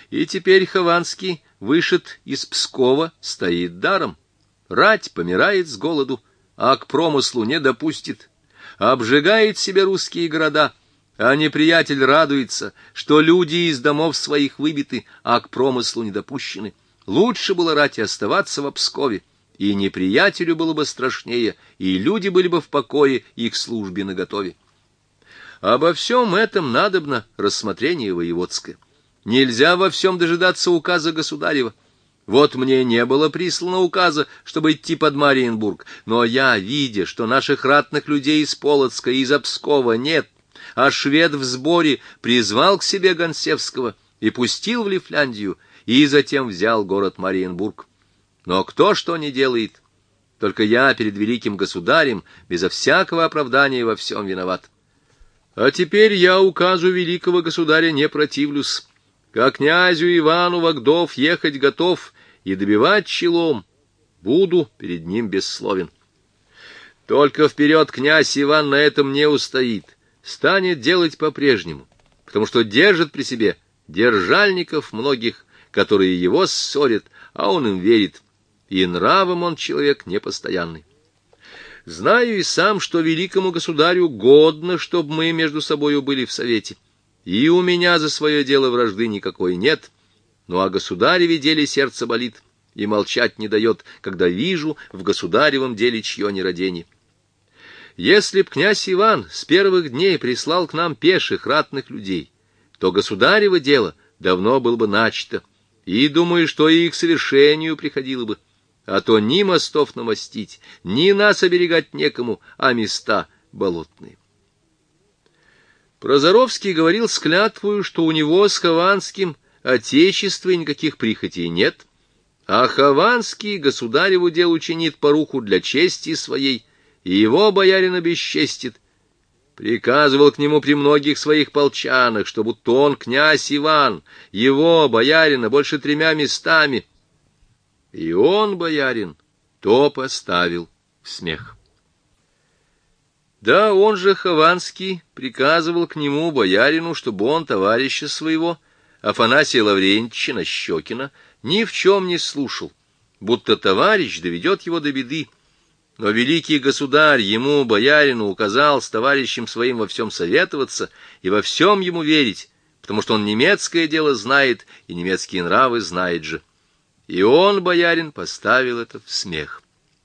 И теперь Хованский, вышед из Пскова, стоит даром. Рать помирает с голоду, а к промыслу не допустит. Обжигает себе русские города, а неприятель радуется, что люди из домов своих выбиты, а к промыслу не допущены. Лучше было рати оставаться в Пскове, и неприятелю было бы страшнее, и люди были бы в покое, и к службе наготове. Обо всем этом надобно рассмотрение воеводское. Нельзя во всем дожидаться указа государева. Вот мне не было прислано указа, чтобы идти под Мариенбург, но я, видя, что наших ратных людей из Полоцка и из Пскова нет, а швед в сборе, призвал к себе Гонсевского и пустил в Лифляндию, и затем взял город Мариенбург. Но кто что не делает, только я перед великим государем безо всякого оправдания во всем виноват. А теперь я указу великого государя не противлюсь. Как князю Ивану Вагдов ехать готов и добивать челом, буду перед ним бессловен. Только вперед князь Иван на этом не устоит, станет делать по-прежнему, потому что держит при себе держальников многих, которые его ссорят, а он им верит, и нравом он человек непостоянный. Знаю и сам, что великому государю годно, чтобы мы между собою были в совете, и у меня за свое дело вражды никакой нет, но о государеве деле сердце болит и молчать не дает, когда вижу в государевом деле чье нерадение. Если б князь Иван с первых дней прислал к нам пеших ратных людей, то государево дело давно было бы начато, и думаю, что и к совершению приходило бы, а то ни мостов намостить, ни нас оберегать некому, а места болотные. Прозоровский говорил с клятвою, что у него с Хованским отечества никаких прихотей нет, а Хованский государеву делу чинит поруху для чести своей, и его боярина бесчестит. Приказывал к нему при многих своих полчанах, что будто он, князь Иван, его, боярина, больше 3 местами. И он, боярин, то поставил в смех. Да, он же, Хованский, приказывал к нему, боярину, чтобы он товарища своего, Афанасия Лаврентьевича Нащекина, ни в чем не слушал, будто товарищ доведет его до беды. Но великий государь ему, боярину, указал с товарищем своим во всем советоваться и во всем ему верить, потому что он немецкое дело знает и немецкие нравы знает же. И он, боярин, поставил это в смех.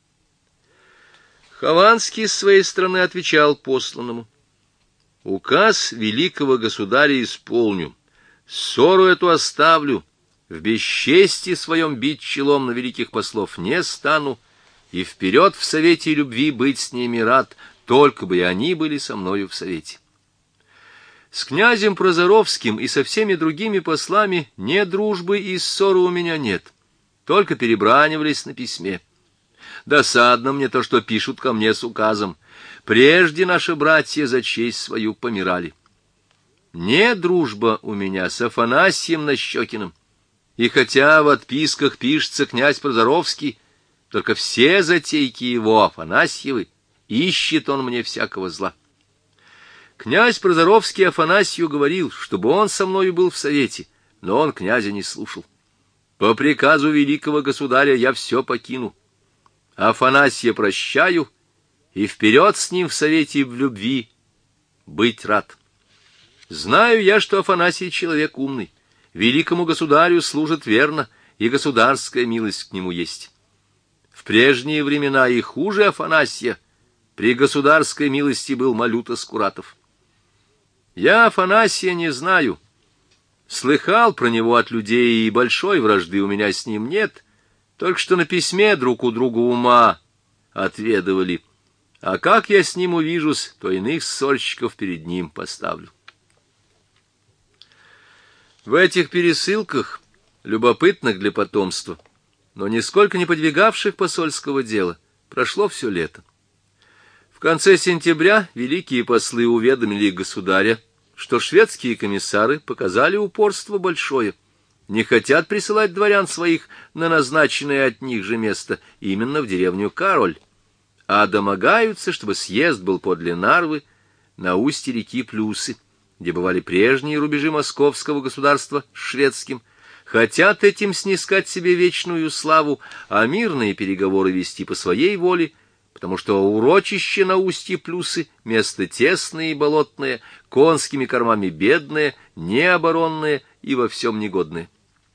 Хованский с своей стороны отвечал посланному: «Указ великого государя исполню, ссору эту оставлю, в бесчестии своем бить челом на великих послов не стану, и вперед в совете любви быть с ними рад, только бы и они были со мною в совете. С князем Прозоровским и со всеми другими послами ни дружбы и ссоры у меня нет, только перебранивались на письме. Досадно мне то, что пишут ко мне с указом. Прежде наши братья за честь свою помирали. Не дружба у меня с Афанасием Нащекиным, и хотя в отписках пишется князь Прозоровский, только все затейки его, Афанасьевы, ищет он мне всякого зла. Князь Прозоровский Афанасию говорил, чтобы он со мною был в совете, но он князя не слушал. По приказу великого государя я все покину. Афанасия прощаю, и вперед с ним в совете и в любви быть рад. Знаю я, что Афанасий человек умный, великому государю служит верно, и государская милость к нему есть. В прежние времена и хуже Афанасия при государской милости был Малюта Скуратов. Я Афанасия не знаю, слыхал про него от людей, и большой вражды у меня с ним нет, только что на письме друг у друга ума отведывали, а как я с ним увижусь, то иных ссорщиков перед ним поставлю». В этих пересылках, любопытных для потомства, но нисколько не подвигавших посольского дела, прошло все лето. В конце сентября великие послы уведомили государя, что шведские комиссары показали упорство большое, не хотят присылать дворян своих на назначенное от них же место, именно в деревню Кароль, а домогаются, чтобы съезд был подле Нарвы, на устье реки Плюсы, где бывали прежние рубежи московского государства с шведским, хотят этим снискать себе вечную славу, а мирные переговоры вести по своей воле, потому что урочище на устье Плюсы — место тесное и болотное, конскими кормами бедное, необоронное и во всем негодное.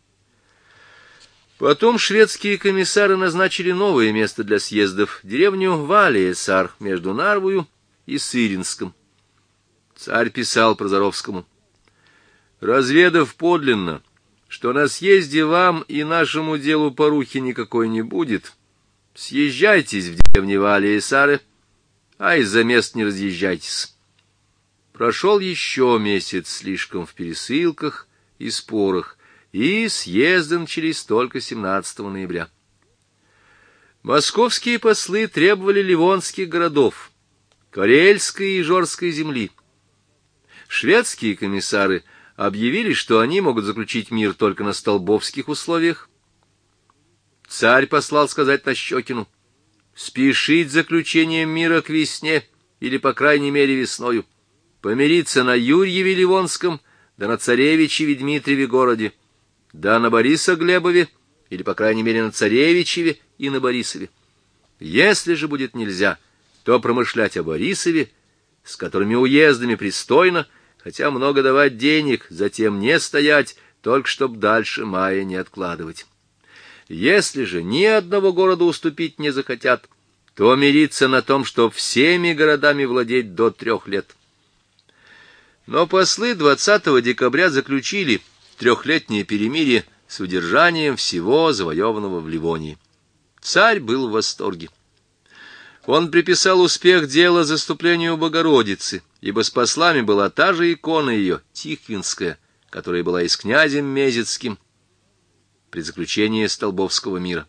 Потом шведские комиссары назначили новое место для съездов — деревню Валиесар между Нарвою и Сыринском. Царь писал Прозоровскому: «Разведав подлинно, что на съезде вам и нашему делу порухи никакой не будет, съезжайтесь в деревне Валиесары, а из-за мест не разъезжайтесь». Прошел еще месяц слишком в пересылках и спорах, и съезды начались только 17 ноября. Московские послы требовали ливонских городов, Карельской и Ижорской земли. Шведские комиссары объявили, что они могут заключить мир только на столбовских условиях. Царь послал сказать Нащекину спешить с заключением мира к весне, или, по крайней мере, весною, помириться на Юрьеве Ливонском, да на Царевичеве Дмитриеве городе, да на Борисоглебове, или, по крайней мере, на Царевичеве и на Борисове. Если же будет нельзя, то промышлять о Борисове, с которыми уездами пристойно, хотя много давать денег, затем не стоять, только чтоб дальше мая не откладывать. Если же ни одного города уступить не захотят, то мириться на том, что всеми городами владеть до 3 лет. Но послы 20 декабря заключили 3-летнее перемирие с удержанием всего завоеванного в Ливонии. Царь был в восторге. Он приписал успех дела заступлению Богородицы, ибо с послами была та же икона ее, Тихвинская, которая была и с князем Мезецким при заключении Столбовского мира.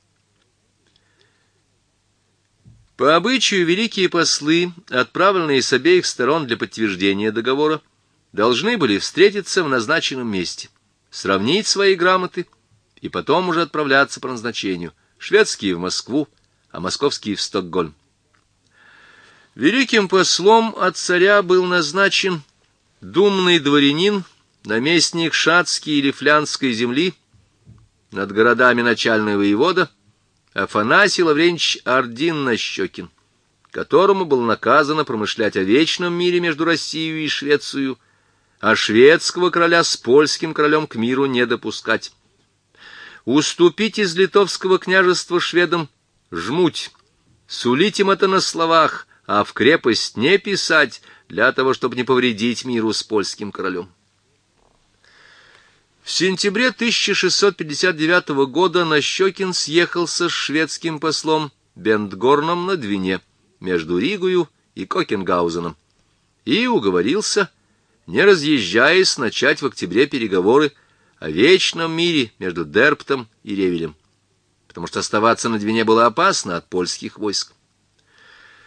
По обычаю великие послы, отправленные с обеих сторон для подтверждения договора, должны были встретиться в назначенном месте, сравнить свои грамоты и потом уже отправляться по назначению, шведские в Москву, а московские в Стокгольм. Великим послом от царя был назначен думный дворянин, наместник Шацкий или Флянской земли, над городами начальный воевода Афанасий Лаврентьевич Ардин-Нащекин, которому было наказано промышлять о вечном мире между Россией и Швецией, а шведского короля с польским королем к миру не допускать. Уступить из литовского княжества шведам жмуть, сулить им это на словах, а в крепость не писать, для того, чтобы не повредить миру с польским королем. В сентябре 1659 года Нащекин съехался с шведским послом Бентгорном на Двине между Ригою и Кокенгаузеном и уговорился, не разъезжаясь, начать в октябре переговоры о вечном мире между Дерптом и Ревелем, потому что оставаться на Двине было опасно от польских войск.